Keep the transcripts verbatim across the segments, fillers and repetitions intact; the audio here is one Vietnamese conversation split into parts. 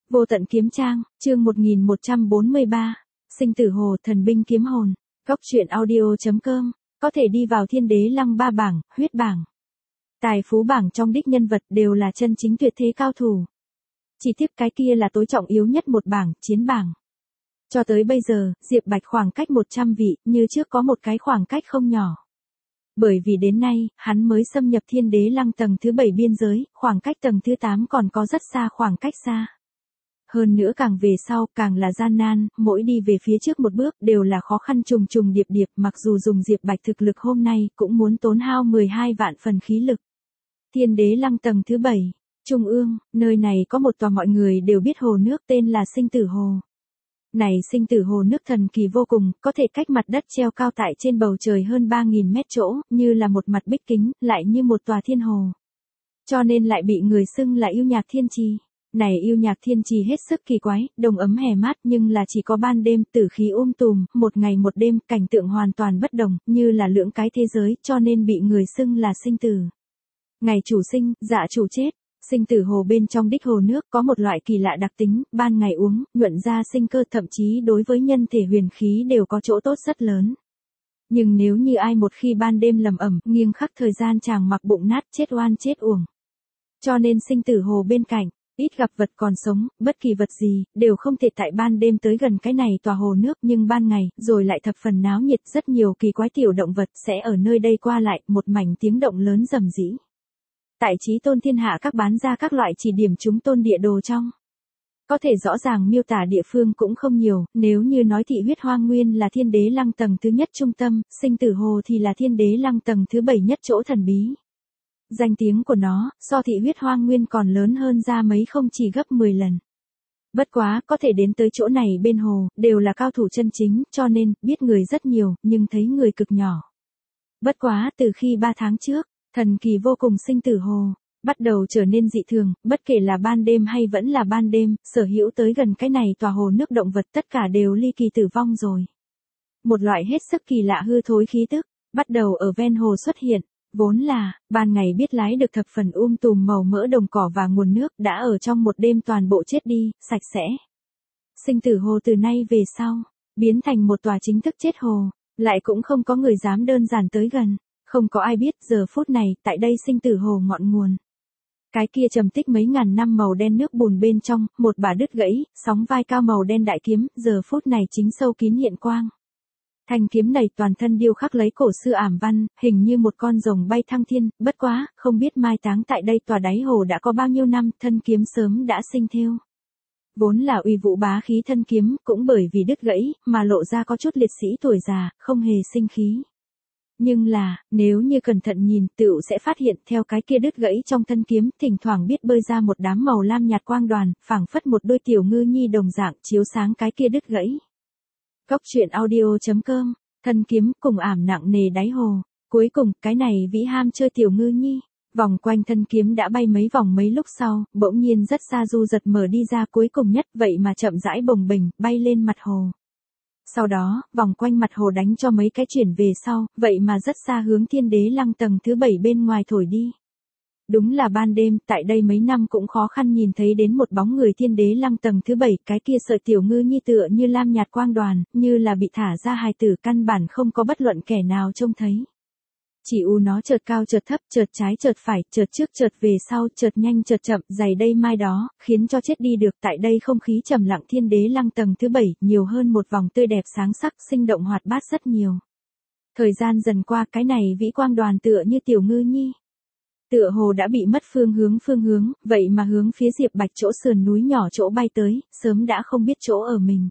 Vô tận kiếm trang, chương một nghìn một trăm bốn mươi ba, sinh tử hồ thần binh kiếm hồn, cốc truyện audio.com, có thể đi vào thiên đế lăng ba bảng, huyết bảng. Tài phú bảng trong đích nhân vật đều là chân chính tuyệt thế cao thủ. Chỉ tiếp cái kia là tối trọng yếu nhất một bảng, chiến bảng. Cho tới bây giờ, Diệp Bạch khoảng cách một trăm vị, như trước có một cái khoảng cách không nhỏ. Bởi vì đến nay, hắn mới xâm nhập thiên đế lăng tầng thứ bảy biên giới, khoảng cách tầng thứ tám còn có rất xa khoảng cách xa. Hơn nữa càng về sau, càng là gian nan, mỗi đi về phía trước một bước đều là khó khăn trùng trùng điệp điệp, mặc dù dùng Diệp Bạch thực lực hôm nay cũng muốn tốn hao mười hai vạn phần khí lực. Thiên đế lăng tầng thứ bảy, Trung ương, nơi này có một tòa mọi người đều biết hồ nước tên là sinh tử hồ. Này sinh tử hồ nước thần kỳ vô cùng, có thể cách mặt đất treo cao tại trên bầu trời hơn ba nghìn mét chỗ, như là một mặt bích kính, lại như một tòa thiên hồ. Cho nên lại bị người xưng là yêu nhạc thiên trì. Này yêu nhạc thiên trì hết sức kỳ quái, đồng ấm hè mát nhưng là chỉ có ban đêm, tử khí um tùm, một ngày một đêm, cảnh tượng hoàn toàn bất đồng, như là lưỡng cái thế giới, cho nên bị người xưng là sinh tử. Ngày chủ sinh, dạ chủ chết. Sinh tử hồ bên trong đích hồ nước có một loại kỳ lạ đặc tính, ban ngày uống, nhuận ra sinh cơ, thậm chí đối với nhân thể huyền khí đều có chỗ tốt rất lớn. Nhưng nếu như ai một khi ban đêm lầm ẩm, nghiêng khắc thời gian chàng mặc bụng nát, chết oan chết uổng. Cho nên sinh tử hồ bên cạnh, ít gặp vật còn sống, bất kỳ vật gì, đều không thể tại ban đêm tới gần cái này tòa hồ nước, nhưng ban ngày, rồi lại thập phần náo nhiệt, rất nhiều kỳ quái tiểu động vật sẽ ở nơi đây qua lại, một mảnh tiếng động lớn rầm rĩ. Tại chí tôn thiên hạ các bán ra các loại chỉ điểm chúng tôn địa đồ trong. Có thể rõ ràng miêu tả địa phương cũng không nhiều, nếu như nói thị huyết hoang nguyên là thiên đế lăng tầng thứ nhất trung tâm, sinh tử hồ thì là thiên đế lăng tầng thứ bảy nhất chỗ thần bí. Danh tiếng của nó, so thị huyết hoang nguyên còn lớn hơn ra mấy không chỉ gấp mười lần. Bất quá, có thể đến tới chỗ này bên hồ, đều là cao thủ chân chính, cho nên, biết người rất nhiều, nhưng thấy người cực nhỏ. Bất quá, từ khi ba tháng trước, thần kỳ vô cùng sinh tử hồ, bắt đầu trở nên dị thường, bất kể là ban đêm hay vẫn là ban đêm, sở hữu tới gần cái này tòa hồ nước động vật tất cả đều ly kỳ tử vong rồi. Một loại hết sức kỳ lạ hư thối khí tức, bắt đầu ở ven hồ xuất hiện, vốn là, ban ngày biết lái được thập phần um tùm màu mỡ đồng cỏ và nguồn nước đã ở trong một đêm toàn bộ chết đi, sạch sẽ. Sinh tử hồ từ nay về sau, biến thành một tòa chính thức chết hồ, lại cũng không có người dám đơn giản tới gần. Không có ai biết giờ phút này, tại đây sinh tử hồ ngọn nguồn. Cái kia trầm tích mấy ngàn năm màu đen nước bùn bên trong, một bả đứt gãy, sóng vai cao màu đen đại kiếm, giờ phút này chính sâu kín hiện quang. Thanh kiếm này toàn thân điêu khắc lấy cổ xưa ảm văn, hình như một con rồng bay thăng thiên, bất quá, không biết mai táng tại đây tòa đáy hồ đã có bao nhiêu năm, thân kiếm sớm đã sinh thêu. Vốn là uy vũ bá khí thân kiếm, cũng bởi vì đứt gãy, mà lộ ra có chút liệt sĩ tuổi già, không hề sinh khí. Nhưng là, nếu như cẩn thận nhìn, tựu sẽ phát hiện theo cái kia đứt gãy trong thân kiếm, thỉnh thoảng biết bơi ra một đám màu lam nhạt quang đoàn, phảng phất một đôi tiểu ngư nhi đồng dạng chiếu sáng cái kia đứt gãy. Cốc truyện audio.com, thân kiếm cùng ảm nặng nề đáy hồ. Cuối cùng, cái này vĩ ham chơi tiểu ngư nhi, vòng quanh thân kiếm đã bay mấy vòng mấy lúc sau, bỗng nhiên rất xa du giật mở đi ra cuối cùng nhất, vậy mà chậm rãi bồng bềnh, bay lên mặt hồ. Sau đó, vòng quanh mặt hồ đánh cho mấy cái chuyển về sau, vậy mà rất xa hướng thiên đế lăng tầng thứ bảy bên ngoài thổi đi. Đúng là ban đêm, tại đây mấy năm cũng khó khăn nhìn thấy đến một bóng người thiên đế lăng tầng thứ bảy, cái kia sợi tiểu ngư nhi tựa như lam nhạt quang đoàn, như là bị thả ra hài tử, căn bản không có bất luận kẻ nào trông thấy. Chỉ u nó chợt cao chợt thấp, chợt trái chợt phải, chợt trước chợt về sau, chợt nhanh chợt chậm, dày đây mai đó, khiến cho chết đi được. Tại đây không khí trầm lặng thiên đế lăng tầng thứ bảy, nhiều hơn một vòng tươi đẹp sáng sắc, sinh động hoạt bát rất nhiều. Thời gian dần qua, cái này vĩ quang đoàn tựa như tiểu ngư nhi. Tựa hồ đã bị mất phương hướng phương hướng, vậy mà hướng phía Diệp Bạch chỗ sườn núi nhỏ chỗ bay tới, sớm đã không biết chỗ ở mình.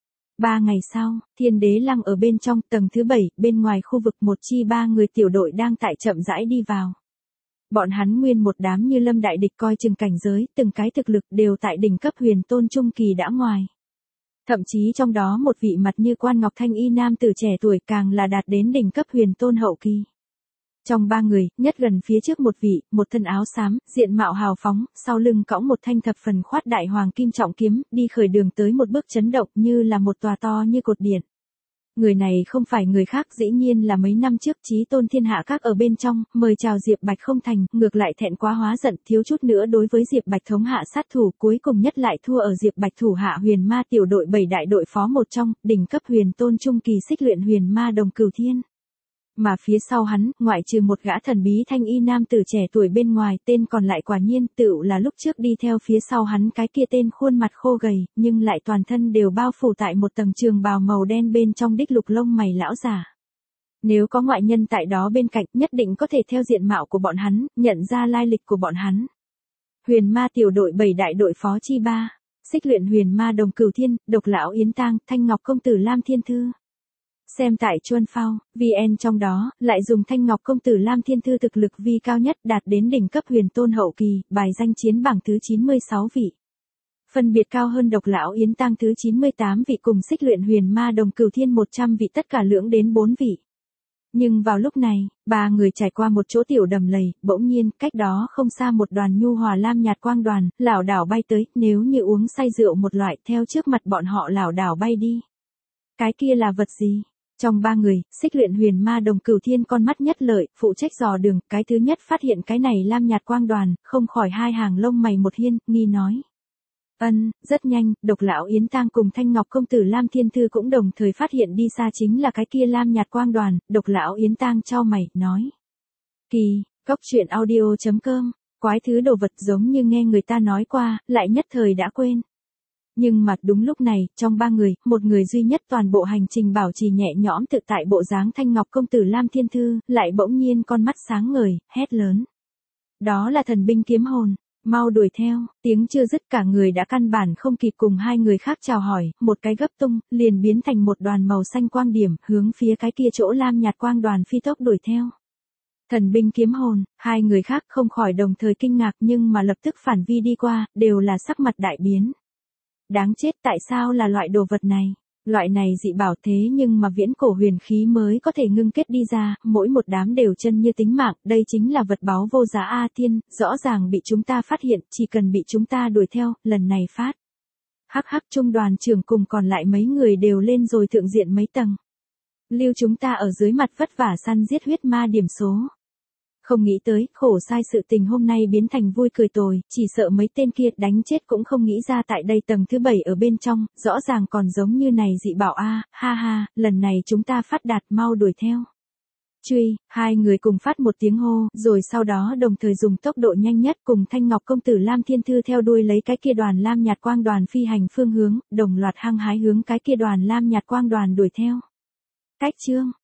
Ba ngày sau, thiên đế lăng ở bên trong tầng thứ bảy, bên ngoài khu vực một chi ba người tiểu đội đang tại chậm rãi đi vào. Bọn hắn nguyên một đám như lâm đại địch coi chừng cảnh giới, từng cái thực lực đều tại đỉnh cấp huyền tôn trung kỳ đã ngoài. Thậm chí trong đó một vị mặt như quan ngọc thanh y nam tử trẻ tuổi càng là đạt đến đỉnh cấp huyền tôn hậu kỳ. Trong ba người, nhất gần phía trước một vị, một thân áo xám, diện mạo hào phóng, sau lưng cõng một thanh thập phần khoát đại hoàng kim trọng kiếm, đi khởi đường tới một bước chấn động như là một tòa to như cột điện. Người này không phải người khác, dĩ nhiên là mấy năm trước Chí Tôn Thiên Hạ Các ở bên trong, mời chào Diệp Bạch không thành, ngược lại thẹn quá hóa giận, thiếu chút nữa đối với Diệp Bạch thống hạ sát thủ, cuối cùng nhất lại thua ở Diệp Bạch thủ hạ Huyền Ma tiểu đội bảy đại đội phó một trong, đỉnh cấp huyền tôn trung kỳ xích luyện Huyền Ma Đồng Cửu Thiên. Mà phía sau hắn, ngoại trừ một gã thần bí thanh y nam tử trẻ tuổi bên ngoài, tên còn lại quả nhiên tựu là lúc trước đi theo phía sau hắn cái kia tên khuôn mặt khô gầy, nhưng lại toàn thân đều bao phủ tại một tầng trường bào màu đen bên trong đích lục lông mày lão già. Nếu có ngoại nhân tại đó bên cạnh, nhất định có thể theo diện mạo của bọn hắn, nhận ra lai lịch của bọn hắn. Huyền Ma tiểu đội bảy đại đội phó chi ba, xích luyện Huyền Ma Đồng Cửu Thiên, Độc Lão Yến Tang, Thanh Ngọc công tử Lam Thiên Thư. Xem tại Chuân Phao, vê en trong đó, lại dùng Thanh Ngọc công tử Lam Thiên Thư thực lực vi cao nhất đạt đến đỉnh cấp huyền tôn hậu kỳ, bài danh chiến bảng thứ chín mươi sáu vị. Phân biệt cao hơn Độc Lão Yến Tang thứ chín mươi tám vị cùng xích luyện Huyền Ma Đồng Cửu Thiên một trăm vị, tất cả lưỡng đến bốn vị. Nhưng vào lúc này, ba người trải qua một chỗ tiểu đầm lầy, bỗng nhiên, cách đó không xa một đoàn nhu hòa lam nhạt quang đoàn, lảo đảo bay tới, nếu như uống say rượu một loại, theo trước mặt bọn họ lảo đảo bay đi. Cái kia là vật gì? Trong ba người, xích luyện Huyền Ma Đồng Cửu Thiên con mắt nhất lợi, phụ trách dò đường, cái thứ nhất phát hiện cái này lam nhạt quang đoàn, không khỏi hai hàng lông mày một hiên, nghi nói. Ân, rất nhanh, Độc Lão Yến Tang cùng Thanh Ngọc công tử Lam Thiên Thư cũng đồng thời phát hiện đi xa chính là cái kia lam nhạt quang đoàn, Độc Lão Yến Tang chau mày, nói. Kỳ, cốc truyện audio chấm com, quái thứ đồ vật giống như nghe người ta nói qua, lại nhất thời đã quên. Nhưng mà đúng lúc này, trong ba người, một người duy nhất toàn bộ hành trình bảo trì nhẹ nhõm tự tại bộ dáng Thanh Ngọc công tử Lam Thiên Thư, lại bỗng nhiên con mắt sáng ngời, hét lớn. Đó là thần binh kiếm hồn, mau đuổi theo, tiếng chưa dứt cả người đã căn bản không kịp cùng hai người khác chào hỏi, một cái gấp tung, liền biến thành một đoàn màu xanh quang điểm, hướng phía cái kia chỗ lam nhạt quang đoàn phi tốc đuổi theo. Thần binh kiếm hồn, hai người khác không khỏi đồng thời kinh ngạc nhưng mà lập tức phản vi đi qua, đều là sắc mặt đại biến. Đáng chết, tại sao là loại đồ vật này? Loại này dị bảo thế nhưng mà viễn cổ huyền khí mới có thể ngưng kết đi ra, mỗi một đám đều chân như tính mạng, đây chính là vật báu vô giá A Thiên, rõ ràng bị chúng ta phát hiện, chỉ cần bị chúng ta đuổi theo, lần này phát. Hắc hắc, trung đoàn trưởng cùng còn lại mấy người đều lên rồi thượng diện mấy tầng. Lưu chúng ta ở dưới mặt vất vả săn giết huyết ma điểm số. Không nghĩ tới, khổ sai sự tình hôm nay biến thành vui cười tồi, chỉ sợ mấy tên kia đánh chết cũng không nghĩ ra tại đây tầng thứ bảy ở bên trong, rõ ràng còn giống như này dị bảo a, ha ha, lần này chúng ta phát đạt, mau đuổi theo. Truy, hai người cùng phát một tiếng hô, rồi sau đó đồng thời dùng tốc độ nhanh nhất cùng Thanh Ngọc công tử Lam Thiên Thư theo đuôi lấy cái kia đoàn lam nhạt quang đoàn phi hành phương hướng, đồng loạt hăng hái hướng cái kia đoàn lam nhạt quang đoàn đuổi theo. Cách chương